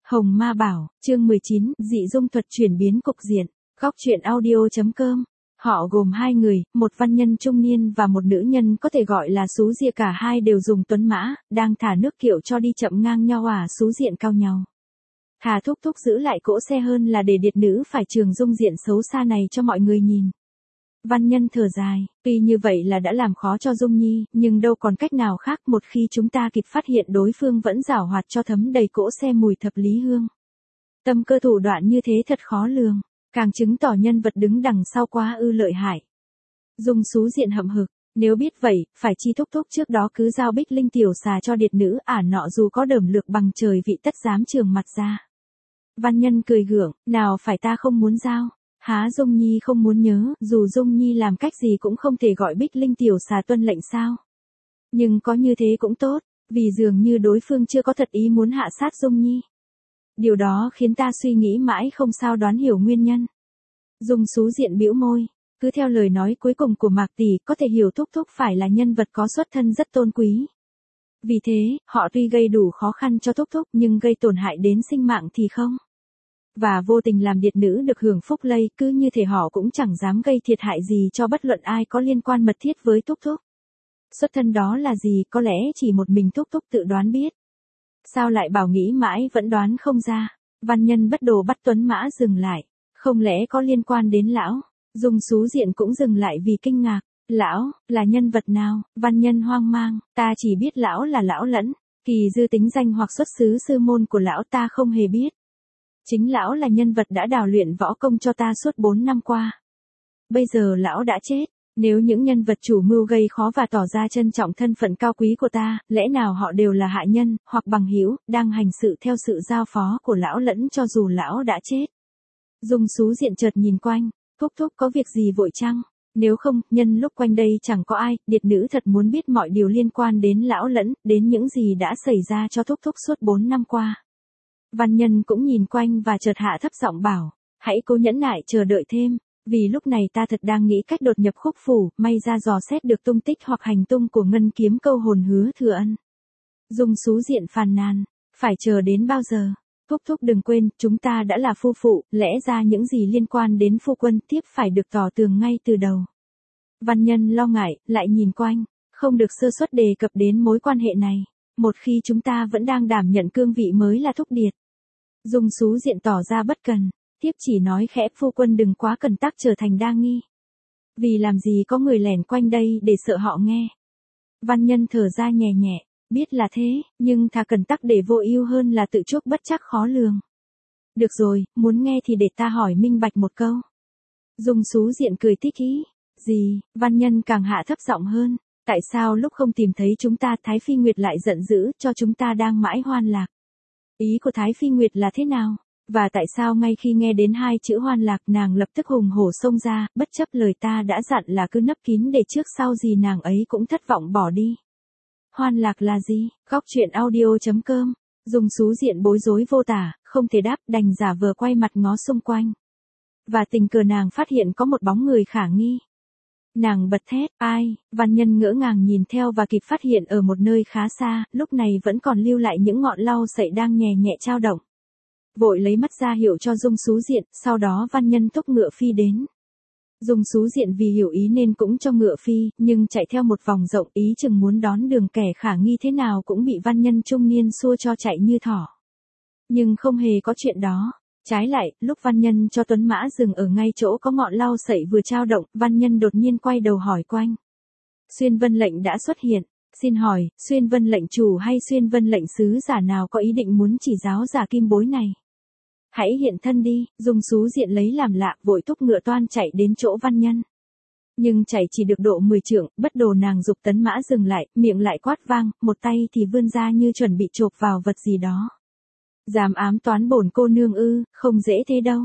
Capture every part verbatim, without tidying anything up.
Hồng Ma Bảo, chương mười chín, dị dung thuật chuyển biến cục diện. Góc truyện audio.com. Họ gồm hai người, một văn nhân trung niên và một nữ nhân có thể gọi là xú dịa, cả hai đều dùng tuấn mã, đang thả nước kiệu cho đi chậm ngang nhau à xú diện cao nhau. Thà thúc thúc giữ lại cỗ xe hơn là để điệt nữ phải trường dung diện xấu xa này cho mọi người nhìn. Văn nhân thở dài, tuy như vậy là đã làm khó cho Dung Nhi, nhưng đâu còn cách nào khác một khi chúng ta kịp phát hiện đối phương vẫn giảo hoạt cho thấm đầy cỗ xe mùi thập lý hương. Tâm cơ thủ đoạn như thế thật khó lường, càng chứng tỏ nhân vật đứng đằng sau quá ư lợi hại. Dung xú diện hậm hực, nếu biết vậy, phải chi thúc thúc trước đó cứ giao Bích Linh tiểu xà cho điệt nữ ả nọ dù có đởm lược bằng trời vị tất dám trường mặt ra. Văn nhân cười gượng, nào phải ta không muốn giao. Há Dung Nhi không muốn nhớ, dù Dung Nhi làm cách gì cũng không thể gọi Bích Linh tiểu xà tuân lệnh sao. Nhưng có như thế cũng tốt, vì dường như đối phương chưa có thật ý muốn hạ sát Dung Nhi. Điều đó khiến ta suy nghĩ mãi không sao đoán hiểu nguyên nhân. Dung xú diện bĩu môi, cứ theo lời nói cuối cùng của Mạc tỷ, có thể hiểu thúc thúc phải là nhân vật có xuất thân rất tôn quý. Vì thế, họ tuy gây đủ khó khăn cho thúc thúc nhưng gây tổn hại đến sinh mạng thì không. Và vô tình làm điệt nữ được hưởng phúc lây, cứ như thể họ cũng chẳng dám gây thiệt hại gì cho bất luận ai có liên quan mật thiết với thúc thúc. Xuất thân đó là gì, có lẽ chỉ một mình thúc thúc tự đoán biết. Sao lại bảo nghĩ mãi vẫn đoán không ra. Văn nhân bất đồ bắt tuấn mã dừng lại, không lẽ có liên quan đến lão. Dung xú diện cũng dừng lại vì kinh ngạc. Lão, là nhân vật nào? Văn nhân hoang mang, ta chỉ biết lão là lão Lẫn, kỳ dư tính danh hoặc xuất xứ sư môn của lão ta không hề biết. Chính lão là nhân vật đã đào luyện võ công cho ta suốt bốn năm qua. Bây giờ lão đã chết, nếu những nhân vật chủ mưu gây khó và tỏ ra trân trọng thân phận cao quý của ta, lẽ nào họ đều là hạ nhân, hoặc bằng hữu, đang hành sự theo sự giao phó của lão Lẫn cho dù lão đã chết. Dung xú diện chợt nhìn quanh, thúc thúc có việc gì vội chăng? Nếu không, nhân lúc quanh đây chẳng có ai, điệt nữ thật muốn biết mọi điều liên quan đến lão Lẫn, đến những gì đã xảy ra cho thúc thúc suốt bốn năm qua. Văn nhân cũng nhìn quanh và chợt hạ thấp giọng bảo, hãy cố nhẫn nại chờ đợi thêm, vì lúc này ta thật đang nghĩ cách đột nhập khúc phủ, may ra dò xét được tung tích hoặc hành tung của ngân kiếm câu hồn Hứa Thừa Ân. Dung xú diện phàn nàn, phải chờ đến bao giờ? Thúc thúc đừng quên, chúng ta đã là phu phụ, lẽ ra những gì liên quan đến phu quân tiếp phải được tỏ tường ngay từ đầu. Văn nhân lo ngại, lại nhìn quanh, không được sơ suất đề cập đến mối quan hệ này. Một khi chúng ta vẫn đang đảm nhận cương vị mới là thúc điệt. Dung xú diện tỏ ra bất cần, tiếp chỉ nói khẽ phu quân đừng quá cần tắc trở thành đa nghi. Vì làm gì có người lẻn quanh đây để sợ họ nghe. Văn nhân thở ra nhẹ nhẹ, biết là thế, nhưng thà cần tắc để vô ưu hơn là tự chuốc bất chắc khó lường. Được rồi, muốn nghe thì để ta hỏi minh bạch một câu. Dung xú diện cười tích ý, gì, văn nhân càng hạ thấp giọng hơn. Tại sao lúc không tìm thấy chúng ta Thái Phi Nguyệt lại giận dữ cho chúng ta đang mãi hoan lạc? Ý của Thái Phi Nguyệt là thế nào? Và tại sao ngay khi nghe đến hai chữ hoan lạc nàng lập tức hùng hổ xông ra, bất chấp lời ta đã dặn là cứ nấp kín để trước sau gì nàng ấy cũng thất vọng bỏ đi? Hoan lạc là gì? Góc truyện audio.com. Dung xú diện bối rối vô tả, không thể đáp, đành giả vờ quay mặt ngó xung quanh. Và tình cờ nàng phát hiện có một bóng người khả nghi. Nàng bật thét, ai? Văn nhân ngỡ ngàng nhìn theo và kịp phát hiện ở một nơi khá xa, lúc này vẫn còn lưu lại những ngọn lau sậy đang nhẹ nhẹ trao động. Vội lấy mắt ra hiệu cho Dung xú diện, sau đó văn nhân thúc ngựa phi đến. Dung xú diện vì hiểu ý nên cũng cho ngựa phi, nhưng chạy theo một vòng rộng ý chừng muốn đón đường kẻ khả nghi thế nào cũng bị văn nhân trung niên xua cho chạy như thỏ. Nhưng không hề có chuyện đó. Trái lại, lúc văn nhân cho tuấn mã dừng ở ngay chỗ có ngọn lau sậy vừa trao động, văn nhân đột nhiên quay đầu hỏi quanh. Xuyên Vân lệnh đã xuất hiện, xin hỏi, Xuyên Vân lệnh chủ hay Xuyên Vân lệnh sứ giả nào có ý định muốn chỉ giáo giả kim bối này? Hãy hiện thân đi, Dung xú diện lấy làm lạ, vội thúc ngựa toan chạy đến chỗ văn nhân. Nhưng chạy chỉ được độ mười trượng, bất đồ nàng giục tấn mã dừng lại, miệng lại quát vang, một tay thì vươn ra như chuẩn bị chộp vào vật gì đó. Dám ám toán bổn cô nương ư, không dễ thế đâu.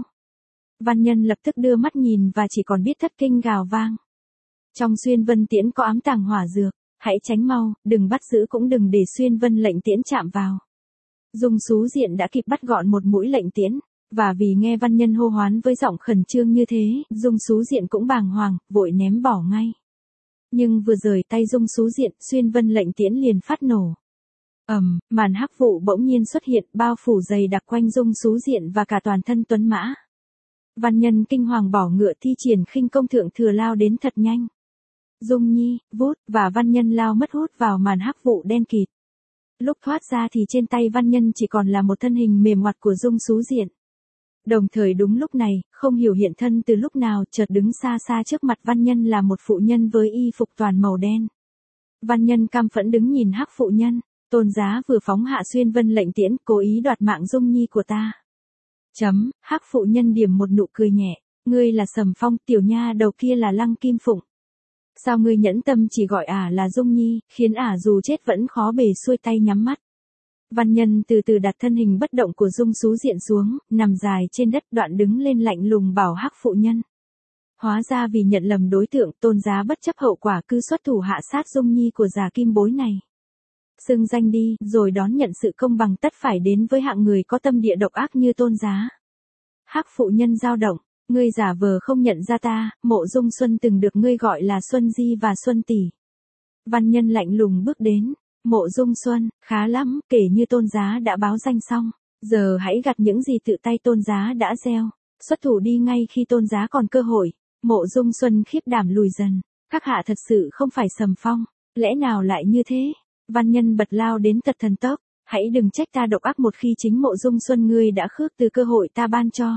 Văn nhân lập tức đưa mắt nhìn và chỉ còn biết thất kinh gào vang. Trong Xuyên Vân tiễn có ám tàng hỏa dược, hãy tránh mau, đừng bắt giữ cũng đừng để Xuyên Vân lệnh tiễn chạm vào. Dung xú diện đã kịp bắt gọn một mũi lệnh tiễn, và vì nghe văn nhân hô hoán với giọng khẩn trương như thế, Dung xú diện cũng bàng hoàng, vội ném bỏ ngay. Nhưng vừa rời tay Dung xú diện, Xuyên Vân lệnh tiễn liền phát nổ. Ầm, màn hắc vụ bỗng nhiên xuất hiện, bao phủ dày đặc quanh Dung Sú Diện và cả toàn thân tuấn mã. Văn Nhân kinh hoàng bỏ ngựa thi triển khinh công thượng thừa lao đến thật nhanh. Dung Nhi, vút, và Văn Nhân lao mất hút vào màn hắc vụ đen kịt. Lúc thoát ra thì trên tay Văn Nhân chỉ còn là một thân hình mềm ngoặt của Dung Sú Diện. Đồng thời đúng lúc này, không hiểu hiện thân từ lúc nào, chợt đứng xa xa trước mặt Văn Nhân là một phụ nhân với y phục toàn màu đen. Văn Nhân căm phẫn đứng nhìn hắc phụ nhân, Tôn Giá vừa phóng hạ xuyên vân lệnh tiễn, cố ý đoạt mạng Dung Nhi của ta. Chấm, hắc phụ nhân điểm một nụ cười nhẹ, ngươi là Sầm Phong, tiểu nha đầu kia là Lăng Kim Phụng. Sao ngươi nhẫn tâm chỉ gọi ả là Dung Nhi, khiến ả dù chết vẫn khó bề xuôi tay nhắm mắt. Văn Nhân từ từ đặt thân hình bất động của Dung Sú Diện xuống, nằm dài trên đất, đoạn đứng lên lạnh lùng bảo hắc phụ nhân. Hóa ra vì nhận lầm đối tượng, Tôn Giá bất chấp hậu quả cứ xuất thủ hạ sát Dung Nhi của già kim bối này. Xưng danh đi, rồi đón nhận sự công bằng tất phải đến với hạng người có tâm địa độc ác như Tôn Giá. Hắc phụ nhân dao động, ngươi giả vờ không nhận ra ta, Mộ Dung Xuân từng được ngươi gọi là Xuân Di và Xuân Tỷ. Văn Nhân lạnh lùng bước đến, Mộ Dung Xuân, khá lắm, kể như Tôn Giá đã báo danh xong, giờ hãy gặt những gì tự tay Tôn Giá đã gieo, xuất thủ đi ngay khi Tôn Giá còn cơ hội. Mộ Dung Xuân khiếp đảm lùi dần, các hạ thật sự không phải Sầm Phong, lẽ nào lại như thế? Văn Nhân bật lao đến tật thần tốc, hãy đừng trách ta độc ác một khi chính Mộ Dung Xuân ngươi đã khước từ cơ hội ta ban cho.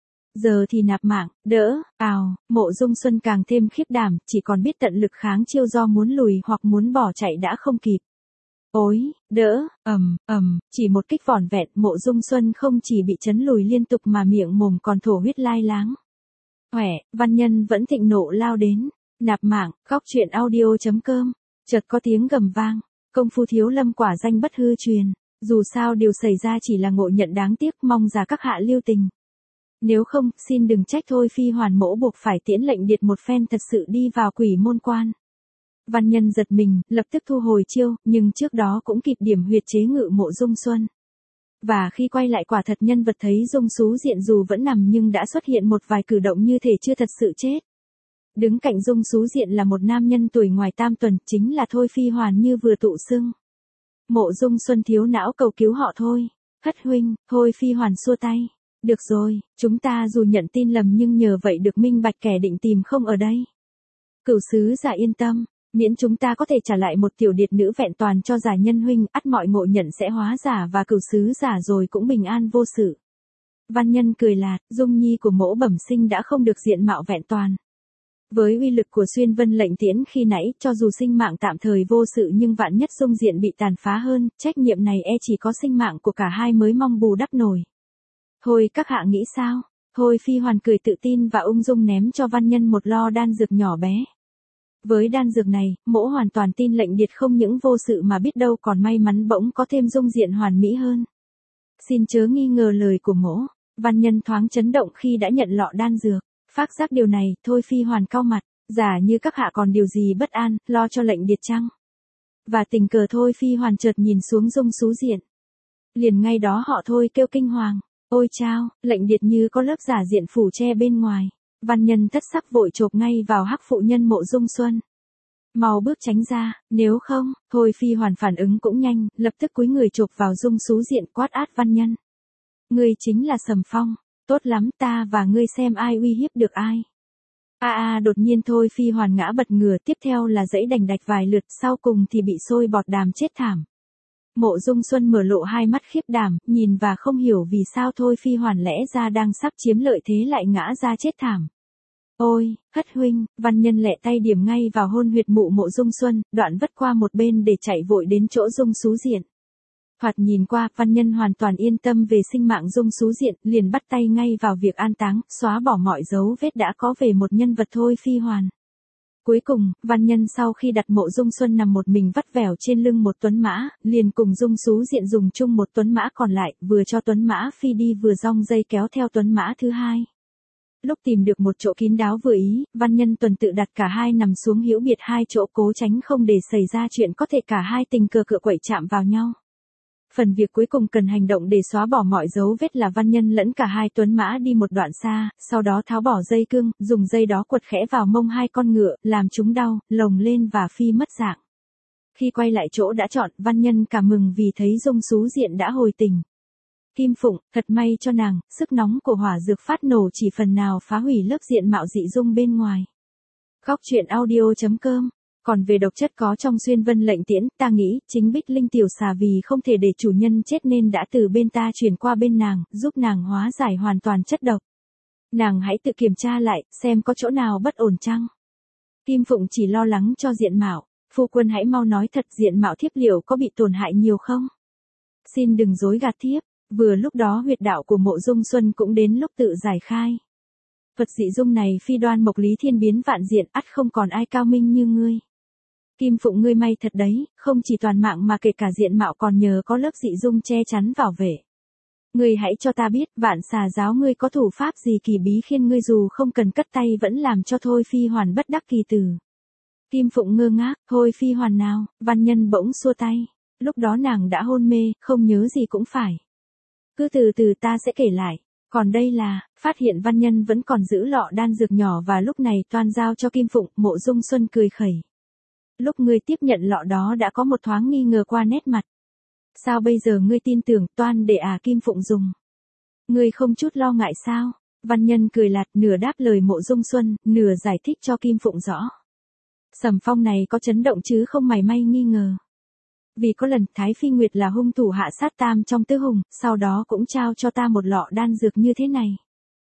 Giờ thì nạp mạng, đỡ, ào, Mộ Dung Xuân càng thêm khiếp đảm, chỉ còn biết tận lực kháng chiêu do muốn lùi hoặc muốn bỏ chạy đã không kịp. Ôi, đỡ, ầm, ầm, chỉ một kích vỏn vẹn, Mộ Dung Xuân không chỉ bị chấn lùi liên tục mà miệng mồm còn thổ huyết lai láng. Khỏe, Văn Nhân vẫn thịnh nộ lao đến, nạp mạng, góc truyện audio chấm com, chợt có tiếng gầm vang, công phu thiếu lâm quả danh bất hư truyền, dù sao điều xảy ra chỉ là ngộ nhận đáng tiếc, mong ra các hạ lưu tình. Nếu không, xin đừng trách thôi Phi Hoàn mỗ buộc phải tiễn lệnh điệt một phen thật sự đi vào quỷ môn quan. Văn Nhân giật mình, lập tức thu hồi chiêu, nhưng trước đó cũng kịp điểm huyệt chế ngự Mộ Dung Xuân. Và khi quay lại quả thật nhân vật thấy Dung Sú Diện dù vẫn nằm nhưng đã xuất hiện một vài cử động như thể chưa thật sự chết. Đứng cạnh Dung Sú Diện là một nam nhân tuổi ngoài tam tuần, chính là Thôi Phi Hoàn như vừa tụ xưng. Mộ Dung Xuân thiếu não cầu cứu họ thôi. Hất huynh, Thôi Phi Hoàn xua tay. Được rồi, chúng ta dù nhận tin lầm nhưng nhờ vậy được minh bạch kẻ định tìm không ở đây. Cửu sứ giả yên tâm, miễn chúng ta có thể trả lại một tiểu điệt nữ vẹn toàn cho giả nhân huynh, ắt mọi ngộ nhận sẽ hóa giả và cửu sứ giả rồi cũng bình an vô sự. Văn Nhân cười lạt, Dung Nhi của mỗ bẩm sinh đã không được diện mạo vẹn toàn. Với uy lực của xuyên vân lệnh tiễn khi nãy, cho dù sinh mạng tạm thời vô sự nhưng vạn nhất Dung Diện bị tàn phá hơn, trách nhiệm này e chỉ có sinh mạng của cả hai mới mong bù đắp nổi. Thôi các hạ nghĩ sao? Thôi Phi Hoàn cười tự tin và ung dung ném cho Văn Nhân một lo đan dược nhỏ bé. Với đan dược này, mỗ hoàn toàn tin lệnh điệt không những vô sự mà biết đâu còn may mắn bỗng có thêm Dung Diện hoàn mỹ hơn. Xin chớ nghi ngờ lời của mỗ. Văn Nhân thoáng chấn động khi đã nhận lọ đan dược. Phác giác điều này, Thôi Phi Hoàn cau mặt, giả như các hạ còn điều gì bất an, lo cho lệnh điệt chăng? Và tình cờ Thôi Phi Hoàn chợt nhìn xuống Dung Sú Diện. Liền ngay đó họ Thôi kêu kinh hoàng. Ôi chao, lệnh điệt như có lớp giả diện phủ che bên ngoài. Văn Nhân thất sắc vội chộp ngay vào hắc phụ nhân Mộ Dung Xuân. Mau bước tránh ra, nếu không, Thôi Phi Hoàn phản ứng cũng nhanh, lập tức cúi người chộp vào Dung Sú Diện quát át Văn Nhân. Ngươi chính là Sầm Phong, tốt lắm ta và ngươi xem ai uy hiếp được ai. A a đột nhiên Thôi Phi Hoàn ngã bật ngửa, tiếp theo là dãy đành đạch vài lượt, sau cùng thì bị sôi bọt đàm chết thảm. Mộ Dung Xuân mở lộ hai mắt khiếp đảm, nhìn và không hiểu vì sao Thôi Phi Hoàn lẽ ra đang sắp chiếm lợi thế lại ngã ra chết thảm. Ôi, Hất huynh, Văn Nhân lẹ tay điểm ngay vào hôn huyệt mụ Mộ Dung Xuân, đoạn vất qua một bên để chạy vội đến chỗ Dung Sú Diện. Thoạt nhìn qua, Văn Nhân hoàn toàn yên tâm về sinh mạng Dung Sú Diện, liền bắt tay ngay vào việc an táng, xóa bỏ mọi dấu vết đã có về một nhân vật Thôi Phi Hoàn. Cuối cùng, Văn Nhân sau khi đặt Mộ Dung Xuân nằm một mình vắt vẻo trên lưng một tuấn mã, liền cùng Dung Sú Diện dùng chung một tuấn mã còn lại, vừa cho tuấn mã phi đi vừa rong dây kéo theo tuấn mã thứ hai. Lúc tìm được một chỗ kín đáo vừa ý, Văn Nhân tuần tự đặt cả hai nằm xuống hữu biệt hai chỗ cố tránh không để xảy ra chuyện có thể cả hai tình cờ cựa quậy chạm vào nhau. Phần việc cuối cùng cần hành động để xóa bỏ mọi dấu vết là Văn Nhân lẫn cả hai tuấn mã đi một đoạn xa, sau đó tháo bỏ dây cương, dùng dây đó quật khẽ vào mông hai con ngựa, làm chúng đau, lồng lên và phi mất dạng. Khi quay lại chỗ đã chọn, văn nhân cảm mừng vì thấy Dung Sú Diện đã hồi tình. Kim Phụng, thật may cho nàng, sức nóng của hỏa dược phát nổ chỉ phần nào phá hủy lớp diện mạo dị dung bên ngoài. Góc truyện audio chấm com. Còn về độc chất có trong xuyên vân lệnh tiễn, ta nghĩ, chính Bích Linh tiểu xà vì không thể để chủ nhân chết nên đã từ bên ta chuyển qua bên nàng, giúp nàng hóa giải hoàn toàn chất độc. Nàng hãy tự kiểm tra lại, xem có chỗ nào bất ổn chăng. Kim Phụng chỉ lo lắng cho diện mạo, phu quân hãy mau nói thật diện mạo thiếp liệu có bị tổn hại nhiều không? Xin đừng dối gạt thiếp, vừa lúc đó huyệt đạo của Mộ Dung Xuân cũng đến lúc tự giải khai. Phật dị dung này phi đoan mộc lý thiên biến vạn diện, ắt không còn ai cao minh như ngươi. Kim Phụng ngươi may thật đấy, không chỉ toàn mạng mà kể cả diện mạo còn nhờ có lớp dị dung che chắn bảo vệ. Ngươi hãy cho ta biết, vạn xà giáo ngươi có thủ pháp gì kỳ bí khiến ngươi dù không cần cất tay vẫn làm cho Thôi Phi Hoàn bất đắc kỳ tử. Kim Phụng ngơ ngác, Thôi Phi Hoàn nào, văn nhân bỗng xua tay. Lúc đó nàng đã hôn mê, không nhớ gì cũng phải. Cứ từ từ ta sẽ kể lại. Còn đây là, phát hiện văn nhân vẫn còn giữ lọ đan dược nhỏ và lúc này toan giao cho Kim Phụng, Mộ Dung Xuân cười khẩy. Lúc ngươi tiếp nhận lọ đó đã có một thoáng nghi ngờ qua nét mặt. Sao bây giờ ngươi tin tưởng toan để à Kim Phụng dùng? Ngươi không chút lo ngại sao? Văn nhân cười lạt nửa đáp lời Mộ Dung Xuân, nửa giải thích cho Kim Phụng rõ. Sầm Phong này có chấn động chứ không mảy may nghi ngờ. Vì có lần Thái Phi Nguyệt là hung thủ hạ sát tam trong tứ hùng, sau đó cũng trao cho ta một lọ đan dược như thế này.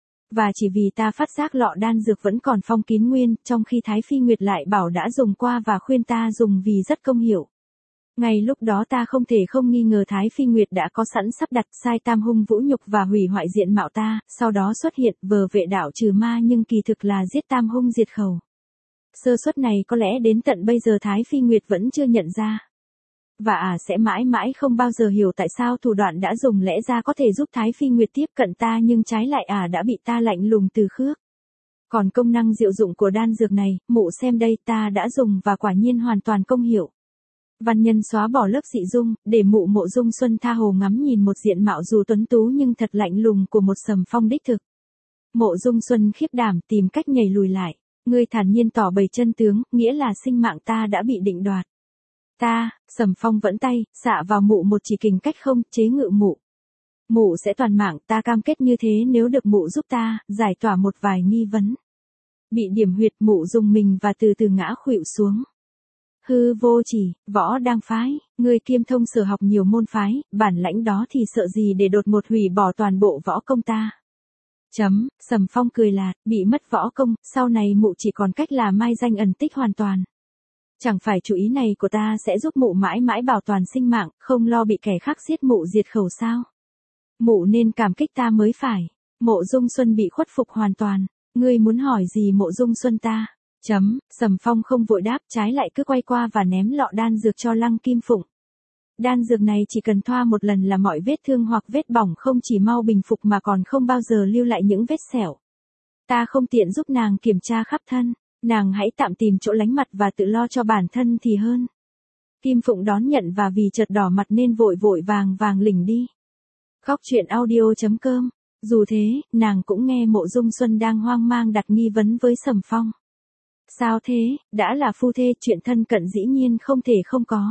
Và chỉ vì ta phát giác lọ đan dược vẫn còn phong kín nguyên, trong khi Thái Phi Nguyệt lại bảo đã dùng qua và khuyên ta dùng vì rất công hiệu. Ngay lúc đó ta không thể không nghi ngờ Thái Phi Nguyệt đã có sẵn sắp đặt sai tam hung vũ nhục và hủy hoại diện mạo ta, sau đó xuất hiện vờ vệ đạo trừ ma nhưng kỳ thực là giết tam hung diệt khẩu. Sơ suất này có lẽ đến tận bây giờ Thái Phi Nguyệt vẫn chưa nhận ra. Và à sẽ mãi mãi không bao giờ hiểu tại sao thủ đoạn đã dùng lẽ ra có thể giúp Thái Phi Nguyệt tiếp cận ta nhưng trái lại à đã bị ta lạnh lùng từ khước. Còn công năng diệu dụng của đan dược này, mụ xem đây ta đã dùng và quả nhiên hoàn toàn công hiệu. Văn nhân xóa bỏ lớp dị dung, để mụ Mộ Dung Xuân tha hồ ngắm nhìn một diện mạo dù tuấn tú nhưng thật lạnh lùng của một Sầm Phong đích thực. Mộ Dung Xuân khiếp đảm tìm cách nhảy lùi lại. Ngươi thản nhiên tỏ bày chân tướng, nghĩa là sinh mạng ta đã bị định đoạt. Ta, Sầm Phong vẫn tay, xạ vào mụ một chỉ kình cách không, chế ngự mụ. Mụ sẽ toàn mạng, ta cam kết như thế nếu được mụ giúp ta, giải tỏa một vài nghi vấn. Bị điểm huyệt mụ dùng mình và từ từ ngã khuỵu xuống. Hư vô chỉ, võ đang phái, ngươi kiêm thông sở học nhiều môn phái, bản lãnh đó thì sợ gì để đột một hủy bỏ toàn bộ võ công ta. Chấm, Sầm Phong cười lạt, bị mất võ công, sau này mụ chỉ còn cách là mai danh ẩn tích hoàn toàn. Chẳng phải chủ ý này của ta sẽ giúp mụ mãi mãi bảo toàn sinh mạng, không lo bị kẻ khác giết mụ diệt khẩu sao? Mụ nên cảm kích ta mới phải. Mộ Dung Xuân bị khuất phục hoàn toàn. Ngươi muốn hỏi gì Mộ Dung Xuân ta? Chấm, Sầm Phong không vội đáp, trái lại cứ quay qua và ném lọ đan dược cho Lăng Kim Phụng. Đan dược này chỉ cần thoa một lần là mọi vết thương hoặc vết bỏng không chỉ mau bình phục mà còn không bao giờ lưu lại những vết sẹo. Ta không tiện giúp nàng kiểm tra khắp thân. Nàng hãy tạm tìm chỗ lánh mặt và tự lo cho bản thân thì hơn. Kim Phụng đón nhận và vì chợt đỏ mặt nên vội vội vàng vàng lỉnh đi. Góc truyện audio chấm com. Dù thế, nàng cũng nghe Mộ Dung Xuân đang hoang mang đặt nghi vấn với Sầm Phong. Sao thế, đã là phu thê chuyện thân cận dĩ nhiên không thể không có.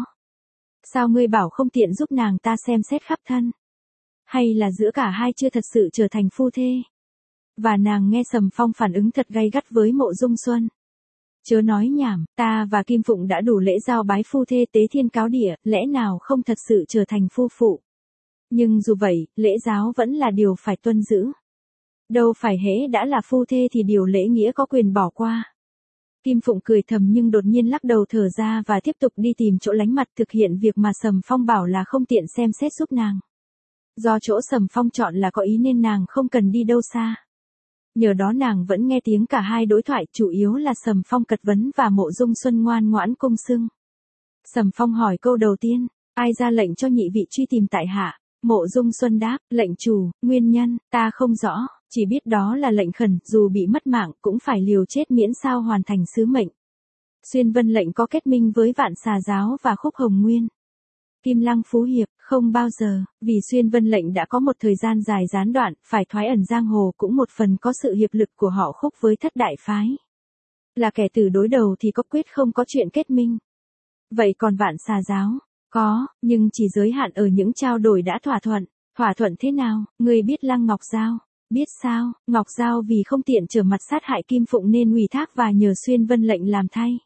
Sao ngươi bảo không tiện giúp nàng ta xem xét khắp thân? Hay là giữa cả hai chưa thật sự trở thành phu thê? Và nàng nghe Sầm Phong phản ứng thật gay gắt với Mộ Dung Xuân. Chớ nói nhảm, ta và Kim Phụng đã đủ lễ giao bái phu thê tế thiên cáo địa, lẽ nào không thật sự trở thành phu phụ. Nhưng dù vậy, lễ giáo vẫn là điều phải tuân giữ. Đâu phải hễ đã là phu thê thì điều lễ nghĩa có quyền bỏ qua. Kim Phụng cười thầm nhưng đột nhiên lắc đầu thở ra và tiếp tục đi tìm chỗ lánh mặt thực hiện việc mà Sầm Phong bảo là không tiện xem xét giúp nàng. Do chỗ Sầm Phong chọn là có ý nên nàng không cần đi đâu xa. Nhờ đó nàng vẫn nghe tiếng cả hai đối thoại, chủ yếu là Sầm Phong cật vấn và Mộ Dung Xuân ngoan ngoãn cung xưng. Sầm Phong hỏi câu đầu tiên, ai ra lệnh cho nhị vị truy tìm tại hạ? Mộ Dung Xuân đáp, lệnh chủ, nguyên nhân, ta không rõ, chỉ biết đó là lệnh khẩn, dù bị mất mạng cũng phải liều chết miễn sao hoàn thành sứ mệnh. Xuyên Vân lệnh có kết minh với Vạn Xà giáo và Khúc Hồng Nguyên. Kim Lăng Phú Hiệp, không bao giờ, vì Xuyên Vân lệnh đã có một thời gian dài gián đoạn, phải thoái ẩn giang hồ cũng một phần có sự hiệp lực của họ Khúc với thất đại phái. Là kẻ từ đối đầu thì có quyết không có chuyện kết minh. Vậy còn Vạn Xà giáo? Có, nhưng chỉ giới hạn ở những trao đổi đã thỏa thuận. Thỏa thuận thế nào, ngươi biết Lăng Ngọc Giao? Biết sao, Ngọc Giao vì không tiện trở mặt sát hại Kim Phụng nên ủy thác và nhờ Xuyên Vân lệnh làm thay.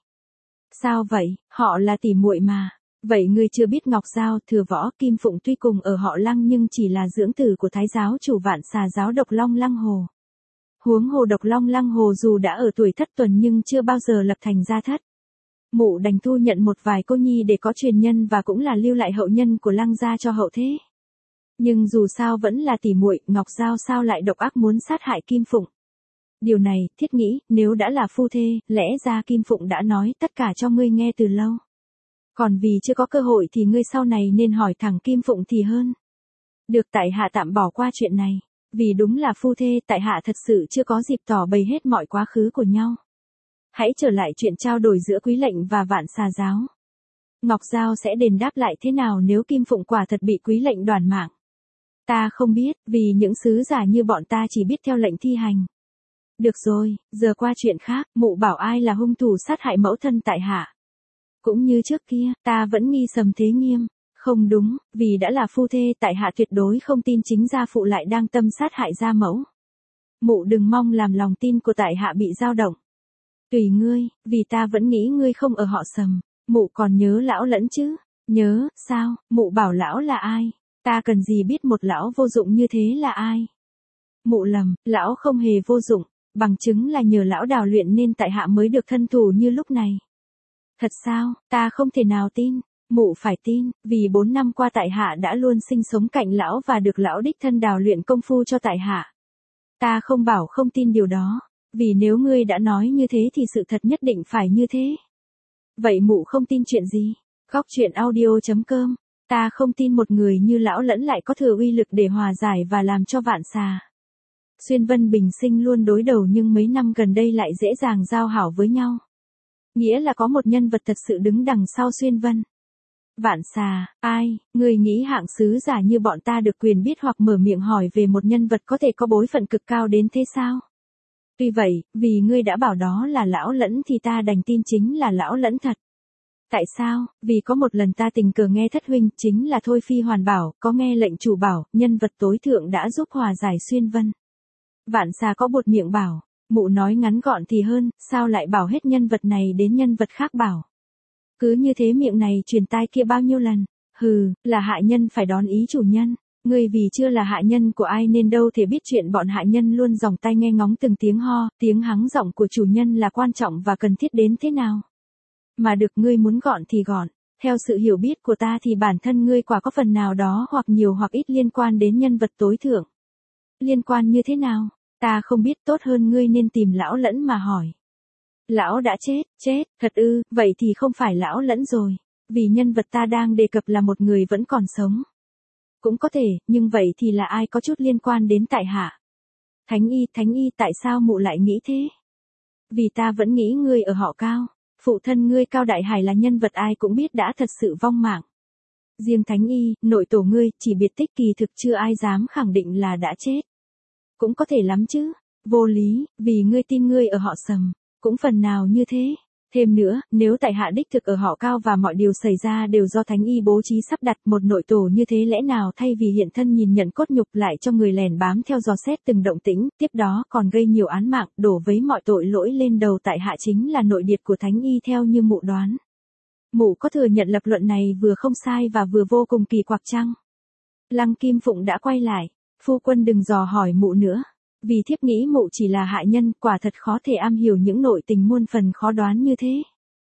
Sao vậy, họ là tỉ muội mà. Vậy ngươi chưa biết Ngọc Giao, Thừa Võ, Kim Phụng tuy cùng ở họ Lăng nhưng chỉ là dưỡng tử của Thái giáo chủ Vạn Xà giáo Độc Long Lăng Hồ. Huống hồ Độc Long Lăng Hồ dù đã ở tuổi thất tuần nhưng chưa bao giờ lập thành gia thất. Mụ đành thu nhận một vài cô nhi để có truyền nhân và cũng là lưu lại hậu nhân của Lăng gia cho hậu thế. Nhưng dù sao vẫn là tỉ muội, Ngọc Giao sao lại độc ác muốn sát hại Kim Phụng. Điều này, thiết nghĩ, nếu đã là phu thê, lẽ ra Kim Phụng đã nói tất cả cho ngươi nghe từ lâu. Còn vì chưa có cơ hội thì ngươi sau này nên hỏi thẳng Kim Phụng thì hơn. Được, tại hạ tạm bỏ qua chuyện này. Vì đúng là phu thê, tại hạ thật sự chưa có dịp tỏ bày hết mọi quá khứ của nhau. Hãy trở lại chuyện trao đổi giữa Quý lệnh và Vạn Xà giáo. Ngọc Giao sẽ đền đáp lại thế nào nếu Kim Phụng quả thật bị Quý lệnh đoản mạng? Ta không biết, vì những sứ giả như bọn ta chỉ biết theo lệnh thi hành. Được rồi, giờ qua chuyện khác, mụ bảo ai là hung thủ sát hại mẫu thân tại hạ. Cũng như trước kia, ta vẫn nghi Sầm Thế Nghiêm. Không đúng, vì đã là phu thê tại hạ tuyệt đối không tin chính gia phụ lại đang tâm sát hại gia mẫu. Mụ đừng mong làm lòng tin của tại hạ bị dao động. Tùy ngươi, vì ta vẫn nghĩ ngươi không ở họ Sầm. Mụ còn nhớ lão Lẫn chứ? Nhớ, sao, mụ bảo lão là ai? Ta cần gì biết một lão vô dụng như thế là ai? Mụ lầm, lão không hề vô dụng, bằng chứng là nhờ lão đào luyện nên tại hạ mới được thân thủ như lúc này. Thật sao, ta không thể nào tin. Mụ phải tin, vì bốn năm qua tại hạ đã luôn sinh sống cạnh lão và được lão đích thân đào luyện công phu cho tại hạ. Ta không bảo không tin điều đó, vì nếu ngươi đã nói như thế thì sự thật nhất định phải như thế. Vậy mụ không tin chuyện gì? Góc truyện audio chấm com. Ta không tin một người như lão Lẫn lại có thừa uy lực để hòa giải và làm cho Vạn Xà Xuyên Vân bình sinh luôn đối đầu nhưng mấy năm gần đây lại dễ dàng giao hảo với nhau. Nghĩa là có một nhân vật thật sự đứng đằng sau Xuyên Vân. Vạn Xà, ai, người nghĩ hạng sứ giả như bọn ta được quyền biết hoặc mở miệng hỏi về một nhân vật có thể có bối phận cực cao đến thế sao? Tuy vậy, vì ngươi đã bảo đó là lão Lẫn thì ta đành tin chính là lão Lẫn thật. Tại sao? Vì có một lần ta tình cờ nghe thất huynh, chính là Thôi Phi Hoàn bảo, có nghe lệnh chủ bảo, nhân vật tối thượng đã giúp hòa giải Xuyên Vân. Vạn Xà có buột miệng bảo, mụ nói ngắn gọn thì hơn, sao lại bảo hết nhân vật này đến nhân vật khác bảo. Cứ như thế miệng này truyền tai kia bao nhiêu lần, hừ, là hạ nhân phải đón ý chủ nhân, ngươi vì chưa là hạ nhân của ai nên đâu thể biết chuyện bọn hạ nhân luôn dòng tai nghe ngóng từng tiếng ho, tiếng hắng giọng của chủ nhân là quan trọng và cần thiết đến thế nào. Mà được ngươi muốn gọn thì gọn, theo sự hiểu biết của ta thì bản thân ngươi quả có phần nào đó hoặc nhiều hoặc ít liên quan đến nhân vật tối thượng. Liên quan như thế nào? Ta không biết, tốt hơn ngươi nên tìm lão Lẫn mà hỏi. Lão đã chết, chết, thật ư, vậy thì không phải lão Lẫn rồi, vì nhân vật ta đang đề cập là một người vẫn còn sống. Cũng có thể, nhưng vậy thì là ai có chút liên quan đến tại hạ? Thánh y, Thánh y, tại sao mụ lại nghĩ thế? Vì ta vẫn nghĩ ngươi ở họ Cao, phụ thân ngươi Cao Đại Hải là nhân vật ai cũng biết đã thật sự vong mạng. Riêng Thánh y, nội tổ ngươi, chỉ biệt tích kỳ thực chưa ai dám khẳng định là đã chết. Cũng có thể lắm chứ, vô lý, vì ngươi tin ngươi ở họ Sầm. Cũng phần nào như thế. Thêm nữa, nếu tại hạ đích thực ở họ Cao và mọi điều xảy ra đều do Thánh y bố trí sắp đặt một nội tổ như thế lẽ nào thay vì hiện thân nhìn nhận cốt nhục lại cho người lèn bám theo dò xét từng động tĩnh, tiếp đó còn gây nhiều án mạng, đổ vấy mọi tội lỗi lên đầu tại hạ chính là nội điệt của Thánh y theo như mụ đoán. Mụ có thừa nhận lập luận này vừa không sai và vừa vô cùng kỳ quặc chăng? Lăng Kim Phụng đã quay lại, phu quân đừng dò hỏi mụ nữa. Vì thiếp nghĩ mụ chỉ là hạ nhân, quả thật khó thể am hiểu những nội tình muôn phần khó đoán như thế.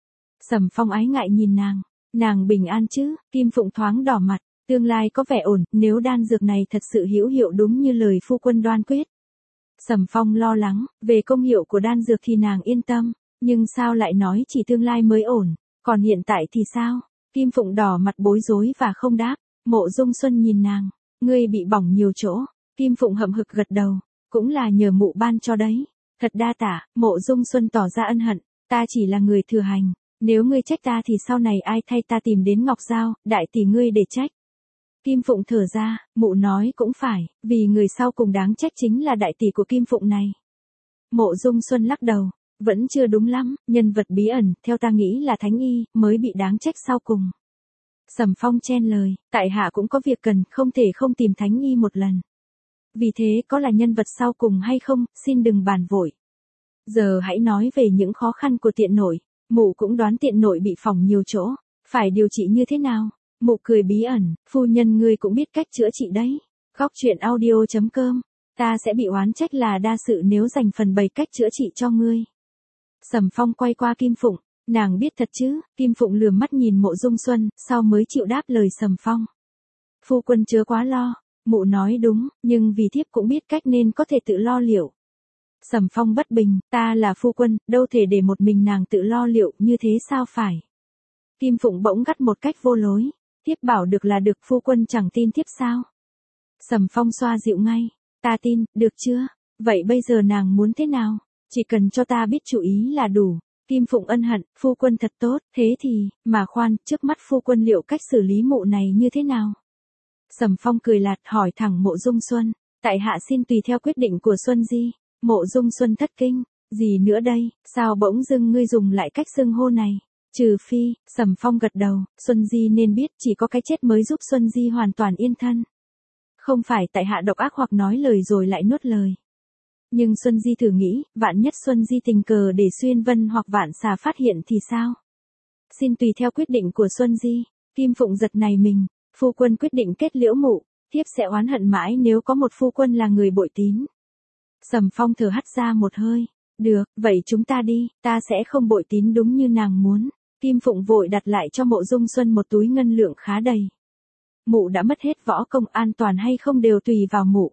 Sầm Phong ái ngại nhìn nàng, nàng bình an chứ? Kim Phụng thoáng đỏ mặt, tương lai có vẻ ổn, nếu đan dược này thật sự hữu hiệu đúng như lời phu quân đoan quyết. Sầm Phong lo lắng, về công hiệu của đan dược thì nàng yên tâm, nhưng sao lại nói chỉ tương lai mới ổn, còn hiện tại thì sao? Kim Phụng đỏ mặt bối rối và không đáp. Mộ Dung Xuân nhìn nàng, ngươi bị bỏng nhiều chỗ. Kim Phụng hậm hực gật đầu. Cũng là nhờ mụ ban cho đấy. Thật đa tả, Mộ Dung Xuân tỏ ra ân hận, ta chỉ là người thừa hành, nếu ngươi trách ta thì sau này ai thay ta tìm đến Ngọc Giao, đại tỷ ngươi để trách. Kim Phụng thở ra, mụ nói cũng phải, vì người sau cùng đáng trách chính là đại tỷ của Kim Phụng này. Mộ Dung Xuân lắc đầu, Vẫn chưa đúng lắm, nhân vật bí ẩn, theo ta nghĩ là Thánh Y, mới bị đáng trách sau cùng. Sầm Phong chen lời, tại hạ cũng có việc cần, không thể không tìm Thánh Y một lần. Vì thế có là nhân vật sau cùng hay không, xin đừng bàn vội. Giờ hãy nói về những khó khăn của tiện nội, mụ cũng đoán tiện nội bị phỏng nhiều chỗ, phải điều trị như thế nào? Mụ cười bí ẩn, phu nhân ngươi cũng biết cách chữa trị đấy. Góc truyện audio chấm com, ta sẽ bị oán trách là đa sự nếu dành phần bày cách chữa trị cho ngươi. Sầm Phong quay qua Kim Phụng, nàng biết thật chứ? Kim Phụng lườm mắt nhìn Mộ Dung Xuân, sau mới chịu đáp lời Sầm Phong. Phu quân chớ quá lo, mụ nói đúng, nhưng vì thiếp cũng biết cách nên có thể tự lo liệu. Sầm Phong bất bình, ta là phu quân, đâu thể để một mình nàng tự lo liệu, như thế sao phải? Kim Phụng bỗng gắt một cách vô lối, thiếp bảo được là được, phu quân chẳng tin thiếp sao? Sầm Phong xoa dịu ngay, ta tin, được chưa? Vậy bây giờ nàng muốn thế nào? Chỉ cần cho ta biết chủ ý là đủ. Kim Phụng ân hận, phu quân thật tốt, thế thì, mà khoan, trước mắt phu quân liệu cách xử lý mụ này như thế nào? Sầm Phong cười lạt hỏi thẳng Mộ Dung Xuân, tại hạ xin tùy theo quyết định của Xuân Di. Mộ Dung Xuân thất kinh, gì nữa đây, sao bỗng dưng ngươi dùng lại cách xưng hô này? Trừ phi, Sầm Phong gật đầu, Xuân Di nên biết chỉ có cái chết mới giúp Xuân Di hoàn toàn yên thân. Không phải tại hạ độc ác hoặc nói lời rồi lại nuốt lời. Nhưng Xuân Di thử nghĩ, vạn nhất Xuân Di tình cờ để Xuyên Vân hoặc Vạn Xà phát hiện thì sao? Xin tùy theo quyết định của Xuân Di. Kim Phụng giật này mình, phu quân quyết định kết liễu mụ, thiếp sẽ oán hận mãi nếu có một phu quân là người bội tín. Sầm Phong thở hắt ra một hơi, được, vậy chúng ta đi, ta sẽ không bội tín đúng như nàng muốn. Kim Phụng vội đặt lại cho Mộ Dung Xuân một túi ngân lượng khá đầy. Mụ đã mất hết võ công, an toàn hay không đều tùy vào mụ.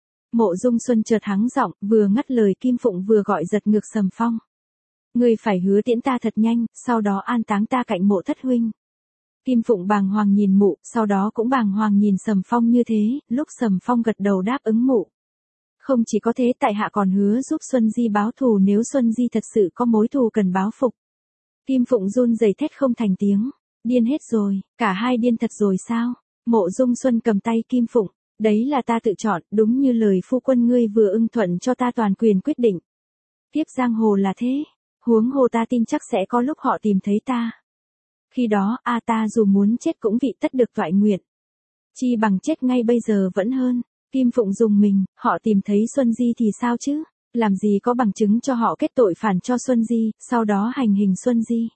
Mộ Dung Xuân chợt hắng giọng, vừa ngắt lời Kim Phụng vừa gọi giật ngược Sầm Phong. Ngươi phải hứa tiễn ta thật nhanh, sau đó an táng ta cạnh mộ thất huynh. Kim Phụng bàng hoàng nhìn mụ, sau đó cũng bàng hoàng nhìn Sầm Phong như thế, lúc Sầm Phong gật đầu đáp ứng mụ. Không chỉ có thế, tại hạ còn hứa giúp Xuân Di báo thù nếu Xuân Di thật sự có mối thù cần báo phục. Kim Phụng run rẩy thét không thành tiếng, điên hết rồi, cả hai điên thật rồi sao? Mộ Dung Xuân cầm tay Kim Phụng, đấy là ta tự chọn, đúng như lời phu quân ngươi vừa ưng thuận cho ta toàn quyền quyết định. Tiếp giang hồ là thế, huống hồ ta tin chắc sẽ có lúc họ tìm thấy ta. Khi đó, a ta dù muốn chết cũng vị tất được toại nguyện. Chi bằng chết ngay bây giờ vẫn hơn. Kim Phụng dùng mình, họ tìm thấy Xuân Di thì sao chứ? Làm gì có bằng chứng cho họ kết tội phản cho Xuân Di, sau đó hành hình Xuân Di.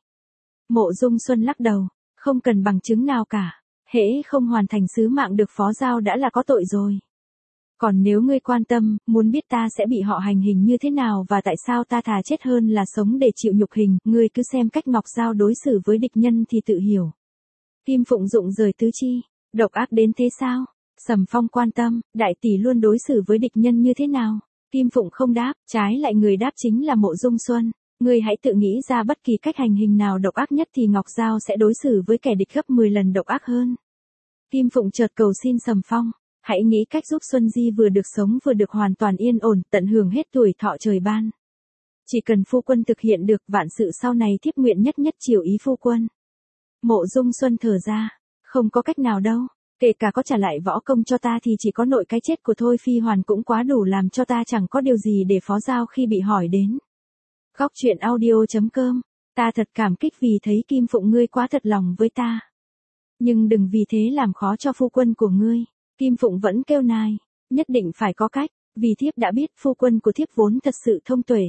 Mộ Dung Xuân lắc đầu, không cần bằng chứng nào cả. Hễ không hoàn thành sứ mạng được phó giao đã là có tội rồi. Còn nếu ngươi quan tâm, muốn biết ta sẽ bị họ hành hình như thế nào và tại sao ta thà chết hơn là sống để chịu nhục hình, ngươi cứ xem cách Ngọc Giao đối xử với địch nhân thì tự hiểu. Kim Phụng rụng rời tứ chi, độc ác đến thế sao? Sầm Phong quan tâm, đại tỷ luôn đối xử với địch nhân như thế nào? Kim Phụng không đáp, trái lại người đáp chính là Mộ Dung Xuân. Ngươi hãy tự nghĩ ra bất kỳ cách hành hình nào độc ác nhất thì Ngọc Giao sẽ đối xử với kẻ địch gấp mười lần độc ác hơn. Kim Phụng chợt cầu xin Sầm Phong, hãy nghĩ cách giúp Xuân Di vừa được sống vừa được hoàn toàn yên ổn, tận hưởng hết tuổi thọ trời ban. Chỉ cần phu quân thực hiện được, vạn sự sau này thiếp nguyện nhất nhất chiều ý phu quân. Mộ Dung Xuân thở ra, không có cách nào đâu, kể cả có trả lại võ công cho ta thì chỉ có nội cái chết của Thôi Phi Hoàn cũng quá đủ làm cho ta chẳng có điều gì để phó giao khi bị hỏi đến. Góc truyện audio chấm com, ta thật cảm kích vì thấy Kim Phụng ngươi quá thật lòng với ta. Nhưng đừng vì thế làm khó cho phu quân của ngươi. Kim Phụng vẫn kêu nài, nhất định phải có cách, vì thiếp đã biết phu quân của thiếp vốn thật sự thông tuệ.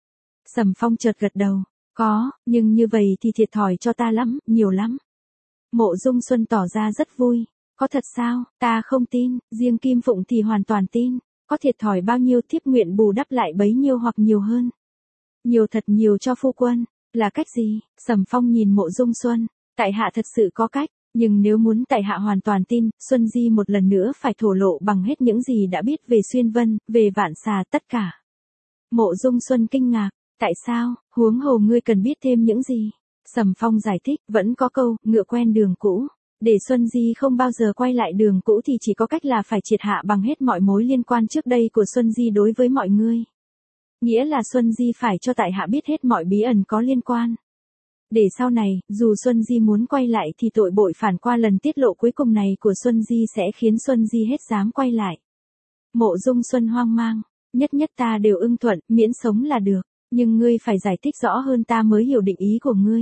Sầm Phong chợt gật đầu, có, nhưng như vậy thì thiệt thòi cho ta lắm, nhiều lắm. Mộ Dung Xuân tỏ ra rất vui, có thật sao, ta không tin, riêng Kim Phụng thì hoàn toàn tin, có thiệt thòi bao nhiêu thiếp nguyện bù đắp lại bấy nhiêu hoặc nhiều hơn. Nhiều thật nhiều cho phu quân, là cách gì? Sầm Phong nhìn Mộ Dung Xuân, tại hạ thật sự có cách. Nhưng nếu muốn tại hạ hoàn toàn tin, Xuân Di một lần nữa phải thổ lộ bằng hết những gì đã biết về Xuyên Vân, về Vạn Xà tất cả. Mộ Dung Xuân kinh ngạc, tại sao, huống hồ ngươi cần biết thêm những gì? Sầm Phong giải thích, vẫn có câu, ngựa quen đường cũ. Để Xuân Di không bao giờ quay lại đường cũ thì chỉ có cách là phải triệt hạ bằng hết mọi mối liên quan trước đây của Xuân Di đối với mọi người. Nghĩa là Xuân Di phải cho tại hạ biết hết mọi bí ẩn có liên quan. Để sau này, dù Xuân Di muốn quay lại thì tội bội phản qua lần tiết lộ cuối cùng này của Xuân Di sẽ khiến Xuân Di hết dám quay lại. Mộ Dung Xuân hoang mang, nhất nhất ta đều ưng thuận, miễn sống là được. Nhưng ngươi phải giải thích rõ hơn ta mới hiểu định ý của ngươi.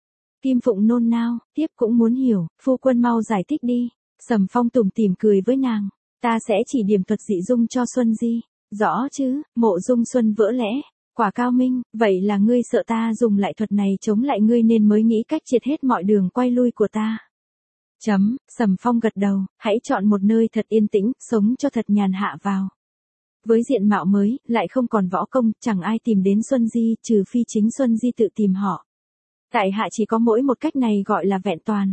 Kim Phụng nôn nao, tiếp cũng muốn hiểu, phu quân mau giải thích đi. Sầm Phong tủm tỉm cười với nàng, ta sẽ chỉ điểm thuật dị dung cho Xuân Di. Rõ chứ, Mộ Dung Xuân vỡ lẽ, quả cao minh, vậy là ngươi sợ ta dùng lại thuật này chống lại ngươi nên mới nghĩ cách triệt hết mọi đường quay lui của ta. Chấm, Sầm Phong gật đầu, hãy chọn một nơi thật yên tĩnh, sống cho thật nhàn hạ vào. Với diện mạo mới, lại không còn võ công, chẳng ai tìm đến Xuân Di, trừ phi chính Xuân Di tự tìm họ. Tại hạ chỉ có mỗi một cách này gọi là vẹn toàn.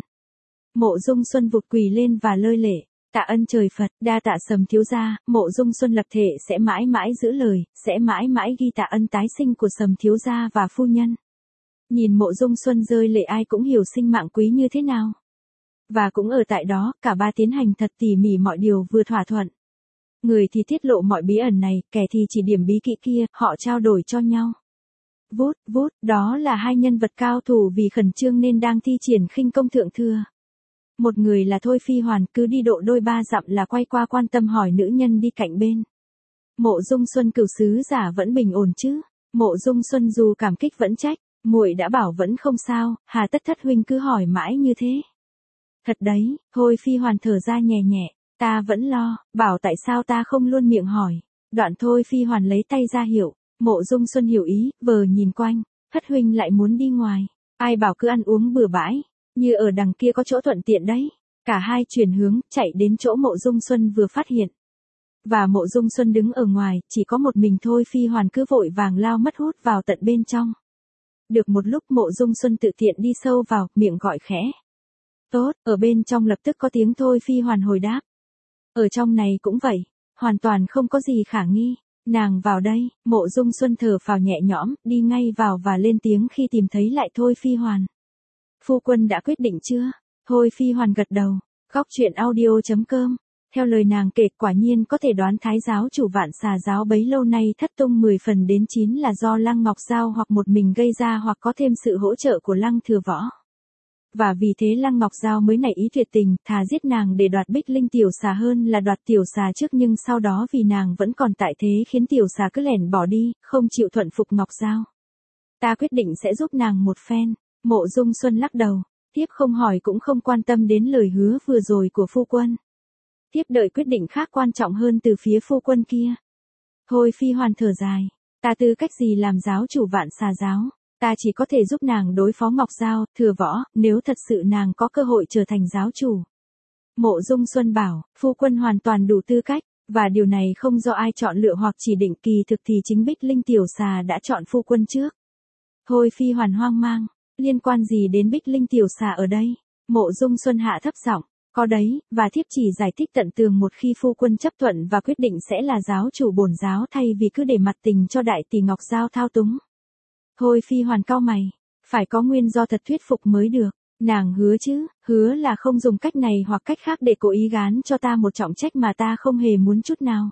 Mộ Dung Xuân vụt quỳ lên và lơi lệ, tạ ân trời Phật, đa tạ Sầm thiếu gia, Mộ Dung Xuân lập thể sẽ mãi mãi giữ lời, sẽ mãi mãi ghi tạ ân tái sinh của Sầm thiếu gia và phu nhân. Nhìn Mộ Dung Xuân rơi lệ ai cũng hiểu sinh mạng quý như thế nào. Và cũng ở tại đó, cả ba tiến hành thật tỉ mỉ mọi điều vừa thỏa thuận. Người thì tiết lộ mọi bí ẩn này, kẻ thì chỉ điểm bí kỹ kia, họ trao đổi cho nhau. Vút, vút, đó là hai nhân vật cao thủ vì khẩn trương nên đang thi triển khinh công thượng thừa. Một người là Thôi Phi Hoàn, cứ đi độ đôi ba dặm là quay qua quan tâm hỏi nữ nhân đi cạnh bên. Mộ Dung Xuân cửu sứ giả vẫn bình ổn chứ? Mộ Dung Xuân dù cảm kích vẫn trách, muội đã bảo vẫn không sao, hà tất thất huynh cứ hỏi mãi như thế. Thật đấy, Thôi Phi Hoàn thở ra nhẹ nhẹ, ta vẫn lo, bảo tại sao ta không luôn miệng hỏi. Đoạn Thôi Phi Hoàn lấy tay ra hiệu, Mộ Dung Xuân hiểu ý, vờ nhìn quanh, thất huynh lại muốn đi ngoài, ai bảo cứ ăn uống bừa bãi, như ở đằng kia có chỗ thuận tiện đấy. Cả hai chuyển hướng, chạy đến chỗ Mộ Dung Xuân vừa phát hiện. Và Mộ Dung Xuân đứng ở ngoài, chỉ có một mình Thôi Phi Hoàn cứ vội vàng lao mất hút vào tận bên trong. Được một lúc Mộ Dung Xuân tự tiện đi sâu vào, miệng gọi khẽ. Tốt, ở bên trong lập tức có tiếng Thôi Phi Hoàn hồi đáp. Ở trong này cũng vậy, hoàn toàn không có gì khả nghi. Nàng vào đây, Mộ Dung Xuân thở phào nhẹ nhõm, đi ngay vào và lên tiếng khi tìm thấy lại Thôi Phi Hoàn. Phu quân đã quyết định chưa? Thôi Phi Hoàn gật đầu. Góc truyện audio chấm com. Theo lời nàng kể, quả nhiên có thể đoán Thái giáo chủ Vạn Xà giáo bấy lâu nay thất tung mười phần đến chín là do Lăng Ngọc Giao hoặc một mình gây ra hoặc có thêm sự hỗ trợ của Lăng Thừa Võ. Và vì thế Lăng Ngọc Giao mới nảy ý tuyệt tình, thà giết nàng để đoạt Bích Linh tiểu xà hơn là đoạt tiểu xà trước, nhưng sau đó vì nàng vẫn còn tại thế khiến tiểu xà cứ lẻn bỏ đi, không chịu thuận phục Ngọc Giao. Ta quyết định sẽ giúp nàng một phen. Mộ Dung Xuân lắc đầu, tiếp không hỏi cũng không quan tâm đến lời hứa vừa rồi của phu quân. Tiếp đợi quyết định khác quan trọng hơn từ phía phu quân kia. Thôi Phi Hoàn thở dài, ta tư cách gì làm giáo chủ Vạn Xà giáo, ta chỉ có thể giúp nàng đối phó Ngọc Giao, Thừa Võ, nếu thật sự nàng có cơ hội trở thành giáo chủ. Mộ Dung Xuân bảo, phu quân hoàn toàn đủ tư cách, và điều này không do ai chọn lựa hoặc chỉ định, kỳ thực thì chính Bích Linh tiểu xà đã chọn phu quân trước. Thôi Phi Hoàn hoang mang, liên quan gì đến Bích Linh tiểu xà ở đây? Mộ Dung Xuân hạ thấp giọng, có đấy, và thiếp chỉ giải thích tận tường một khi phu quân chấp thuận và quyết định sẽ là giáo chủ bổn giáo thay vì cứ để mặt tình cho đại tỷ Ngọc Giao thao túng. Thôi Phi Hoàn cau mày, phải có nguyên do thật thuyết phục mới được. Nàng hứa chứ, hứa là không dùng cách này hoặc cách khác để cố ý gán cho ta một trọng trách mà ta không hề muốn chút nào.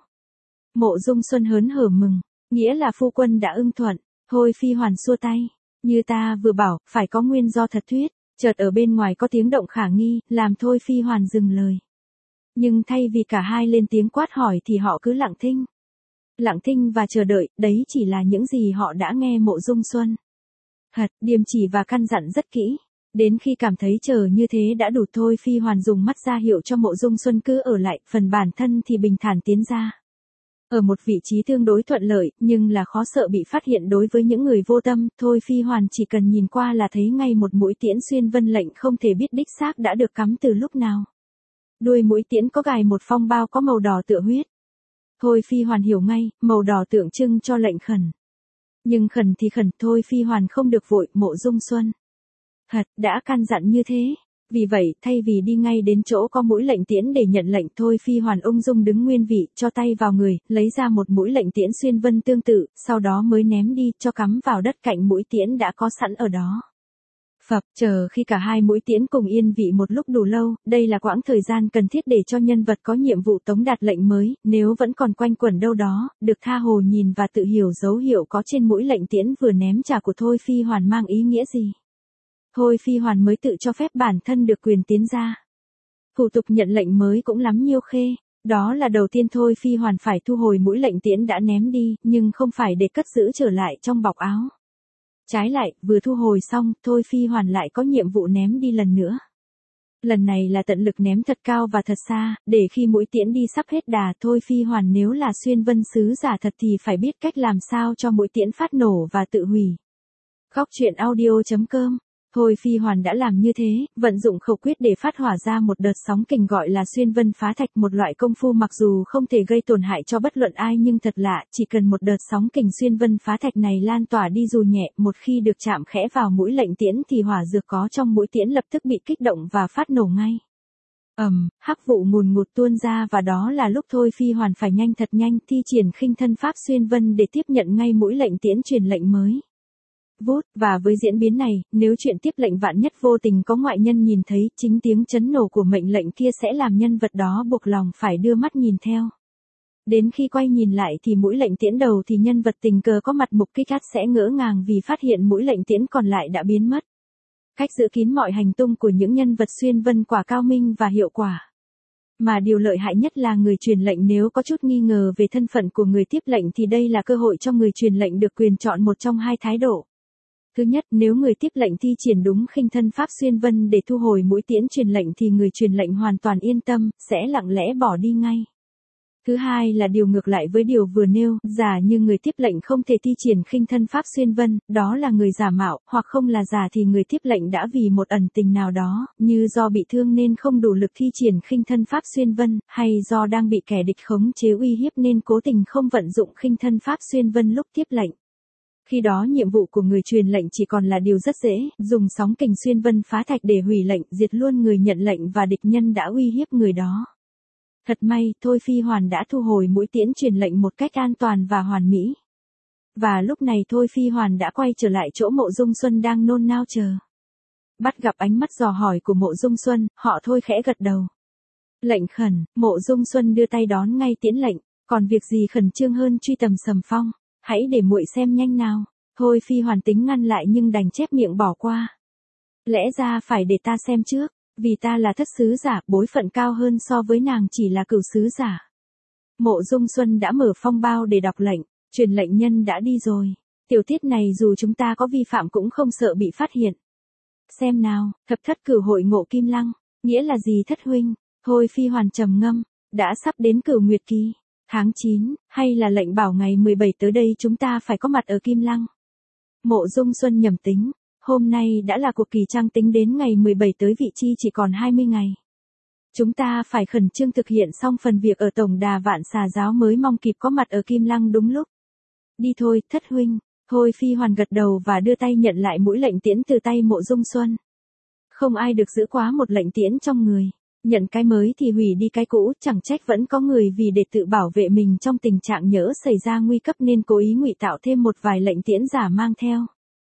Mộ Dung Xuân hớn hở mừng, nghĩa là phu quân đã ưng thuận. Thôi Phi Hoàn xua tay, như ta vừa bảo, phải có nguyên do thật thuyết. Chợt ở bên ngoài có tiếng động khả nghi, làm Thôi Phi Hoàn dừng lời. Nhưng thay vì cả hai lên tiếng quát hỏi thì họ cứ lặng thinh. Lặng thinh và chờ đợi, đấy chỉ là những gì họ đã nghe Mộ Dung Xuân. Hật, điềm chỉ và căn dặn rất kỹ. Đến khi cảm thấy chờ như thế đã đủ, Thôi Phi Hoàn dùng mắt ra hiệu cho Mộ Dung Xuân cứ ở lại, phần bản thân thì bình thản tiến ra. Ở một vị trí tương đối thuận lợi, nhưng là khó sợ bị phát hiện đối với những người vô tâm, Thôi Phi Hoàn chỉ cần nhìn qua là thấy ngay một mũi tiễn xuyên vân lệnh không thể biết đích xác đã được cắm từ lúc nào. Đuôi mũi tiễn có gài một phong bao có màu đỏ tựa huyết. Thôi Phi Hoàn hiểu ngay, màu đỏ tượng trưng cho lệnh khẩn. Nhưng khẩn thì khẩn, Thôi Phi Hoàn không được vội. Mộ Dung Xuân thật đã căn dặn như thế. Vì vậy, thay vì đi ngay đến chỗ có mũi lệnh tiễn để nhận lệnh, Thôi Phi Hoàn ung dung đứng nguyên vị, cho tay vào người, lấy ra một mũi lệnh tiễn xuyên vân tương tự, sau đó mới ném đi, cho cắm vào đất cạnh mũi tiễn đã có sẵn ở đó. Phập, chờ khi cả hai mũi tiễn cùng yên vị một lúc đủ lâu, đây là quãng thời gian cần thiết để cho nhân vật có nhiệm vụ tống đạt lệnh mới, nếu vẫn còn quanh quẩn đâu đó, được tha hồ nhìn và tự hiểu dấu hiệu có trên mũi lệnh tiễn vừa ném trả của Thôi Phi Hoàn mang ý nghĩa gì. Thôi Phi Hoàn mới tự cho phép bản thân được quyền tiến ra. Thủ tục nhận lệnh mới cũng lắm nhiêu khê, Đó là đầu tiên Thôi Phi Hoàn phải thu hồi mũi lệnh tiễn đã ném đi, nhưng không phải để cất giữ trở lại trong bọc áo. Trái lại, vừa thu hồi xong, Thôi Phi Hoàn lại có nhiệm vụ ném đi lần nữa. Lần này là tận lực ném thật cao và thật xa, để khi mũi tiễn đi sắp hết đà, Thôi Phi Hoàn nếu là xuyên vân sứ giả thật thì phải biết cách làm sao cho mũi tiễn phát nổ và tự hủy. Góc truyện audio chấm com. Thôi Phi Hoàn đã làm như thế, vận dụng khẩu quyết để phát hỏa ra một đợt sóng kình gọi là xuyên vân phá thạch, một loại công phu mặc dù không thể gây tổn hại cho bất luận ai nhưng thật lạ, chỉ cần một đợt sóng kình xuyên vân phá thạch này lan tỏa đi dù nhẹ, một khi được chạm khẽ vào mũi lệnh tiễn thì hỏa dược có trong mũi tiễn lập tức bị kích động và phát nổ ngay. Ầm, um, hắc vụ ngùn ngụt tuôn ra và đó là lúc Thôi Phi Hoàn phải nhanh thật nhanh thi triển khinh thân pháp xuyên vân để tiếp nhận ngay mũi lệnh tiễn truyền lệnh mới. Vút, và với diễn biến này, nếu chuyện tiếp lệnh vạn nhất vô tình có ngoại nhân nhìn thấy, chính tiếng chấn nổ của mệnh lệnh kia sẽ làm nhân vật đó buộc lòng phải đưa mắt nhìn theo. Đến khi quay nhìn lại thì mũi lệnh tiễn đầu thì nhân vật tình cờ có mặt mục kích át sẽ ngỡ ngàng vì phát hiện mũi lệnh tiễn còn lại đã biến mất. Cách giữ kín mọi hành tung của những nhân vật xuyên vân quả cao minh và hiệu quả. Mà điều lợi hại nhất là người truyền lệnh nếu có chút nghi ngờ về thân phận của người tiếp lệnh thì đây là cơ hội cho người truyền lệnh được quyền chọn một trong hai thái độ. Thứ nhất, nếu người tiếp lệnh thi triển đúng khinh thân pháp xuyên vân để thu hồi mũi tiễn truyền lệnh thì người truyền lệnh hoàn toàn yên tâm, sẽ lặng lẽ bỏ đi ngay. Thứ hai là điều ngược lại với điều vừa nêu, giả như người tiếp lệnh không thể thi triển khinh thân pháp xuyên vân, đó là người giả mạo, hoặc không là giả thì người tiếp lệnh đã vì một ẩn tình nào đó, như do bị thương nên không đủ lực thi triển khinh thân pháp xuyên vân, hay do đang bị kẻ địch khống chế uy hiếp nên cố tình không vận dụng khinh thân pháp xuyên vân lúc tiếp lệnh. Khi đó nhiệm vụ của người truyền lệnh chỉ còn là điều rất dễ, dùng sóng kình xuyên vân phá thạch để hủy lệnh, diệt luôn người nhận lệnh và địch nhân đã uy hiếp người đó. Thật may, Thôi Phi Hoàn đã thu hồi mũi tiễn truyền lệnh một cách an toàn và hoàn mỹ. Và lúc này Thôi Phi Hoàn đã quay trở lại chỗ Mộ Dung Xuân đang nôn nao chờ. Bắt gặp ánh mắt dò hỏi của Mộ Dung Xuân, họ Thôi khẽ gật đầu. Lệnh khẩn, Mộ Dung Xuân đưa tay đón ngay tiễn lệnh, còn việc gì khẩn trương hơn truy tầm Sầm Phong. Hãy để muội xem nhanh nào. Thôi Phi Hoàn tính ngăn lại nhưng đành chép miệng bỏ qua. Lẽ ra phải để ta xem trước, vì ta là thất sứ giả, bối phận cao hơn so với nàng chỉ là cửu sứ giả. Mộ Dung Xuân đã mở phong bao để đọc lệnh, truyền lệnh nhân đã đi rồi. Tiểu tiết này dù chúng ta có vi phạm cũng không sợ bị phát hiện. Xem nào, thập thất cửu hội ngộ Kim Lăng, nghĩa là gì thất huynh? Thôi Phi Hoàn trầm ngâm, đã sắp đến cửu nguyệt kỳ. Tháng chín, hay là lệnh bảo ngày mười bảy tới đây chúng ta phải có mặt ở Kim Lăng. Mộ Dung Xuân nhẩm tính, hôm nay đã là cuộc kỳ trăng tính đến ngày mười bảy tới vị chi chỉ còn hai mươi ngày. Chúng ta phải khẩn trương thực hiện xong phần việc ở Tổng Đà Vạn Xà Giáo mới mong kịp có mặt ở Kim Lăng đúng lúc. Đi thôi, thất huynh. Thôi Phi Hoàn gật đầu và đưa tay nhận lại mũi lệnh tiễn từ tay Mộ Dung Xuân. Không ai được giữ quá một lệnh tiễn trong người. Nhận cái mới thì hủy đi cái cũ, chẳng trách vẫn có người vì để tự bảo vệ mình trong tình trạng nhỡ xảy ra nguy cấp nên cố ý ngụy tạo thêm một vài lệnh tiễn giả mang theo.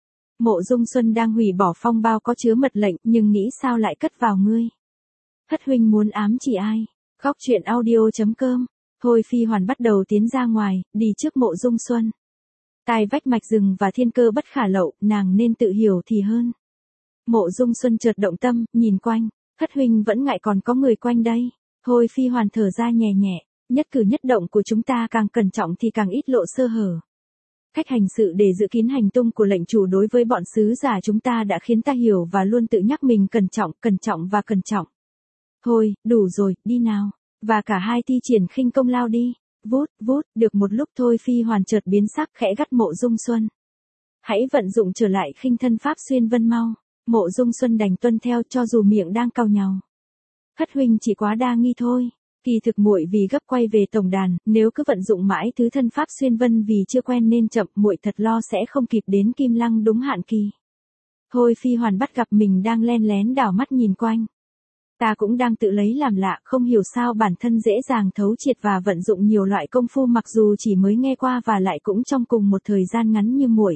Mộ Dung Xuân đang hủy bỏ phong bao có chứa mật lệnh nhưng nghĩ sao lại cất vào ngươi. Thất huynh muốn ám chỉ ai? Góc truyện audio chấm com. Thôi Phi Hoàn bắt đầu tiến ra ngoài, đi trước Mộ Dung Xuân. Tai vách mạch rừng và thiên cơ bất khả lậu, nàng nên tự hiểu thì hơn. Mộ Dung Xuân chợt động tâm, nhìn quanh. Thất huynh vẫn ngại còn có người quanh đây. Thôi Phi Hoàn thở ra nhẹ nhẹ, nhất cử nhất động của chúng ta càng cẩn trọng thì càng ít lộ sơ hở. Cách hành sự để giữ kín hành tung của lệnh chủ đối với bọn sứ giả chúng ta đã khiến ta hiểu và luôn tự nhắc mình cẩn trọng, cẩn trọng và cẩn trọng. Thôi, đủ rồi, đi nào. Và cả hai thi triển khinh công lao đi. Vút, vút, được một lúc Thôi Phi Hoàn chợt biến sắc khẽ gắt Mộ Dung Xuân. Hãy vận dụng trở lại khinh thân pháp xuyên vân mau. Mộ Dung Xuân đành tuân theo cho dù miệng đang cau nhàu. Thất huynh chỉ quá đa nghi thôi. Kỳ thực muội vì gấp quay về tổng đàn, nếu cứ vận dụng mãi thứ thân pháp xuyên vân vì chưa quen nên chậm, muội thật lo sẽ không kịp đến Kim Lăng đúng hạn kỳ. Thôi Phi Hoàn bắt gặp mình đang len lén đảo mắt nhìn quanh. Ta cũng đang tự lấy làm lạ, không hiểu sao bản thân dễ dàng thấu triệt và vận dụng nhiều loại công phu mặc dù chỉ mới nghe qua và lại cũng trong cùng một thời gian ngắn như muội.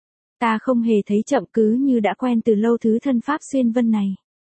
Ta không hề thấy chậm cứ như đã quen từ lâu thứ thân pháp xuyên vân này.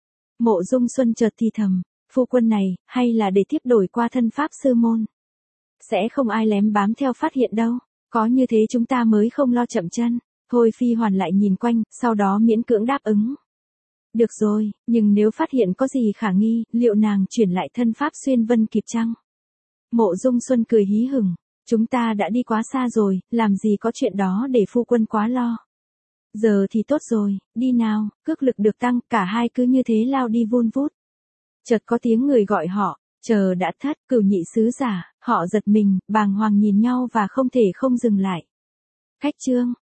Mộ Dung Xuân chợt thì thầm, phu quân này, hay là để tiếp đổi qua thân pháp sư môn. Sẽ không ai lém bám theo phát hiện đâu, có như thế chúng ta mới không lo chậm chân. Thôi Phi Hoàn lại nhìn quanh, sau đó miễn cưỡng đáp ứng. Được rồi, nhưng nếu phát hiện có gì khả nghi, liệu nàng chuyển lại thân pháp xuyên vân kịp chăng? Mộ Dung Xuân cười hí hửng, chúng ta đã đi quá xa rồi, làm gì có chuyện đó để phu quân quá lo. Giờ thì tốt rồi, đi nào, cước lực được tăng, cả hai cứ như thế lao đi vun vút. Chợt có tiếng người gọi họ, chờ đã thất, Cửu Nhị sứ giả, họ giật mình, bàng hoàng nhìn nhau và không thể không dừng lại. Khách trương,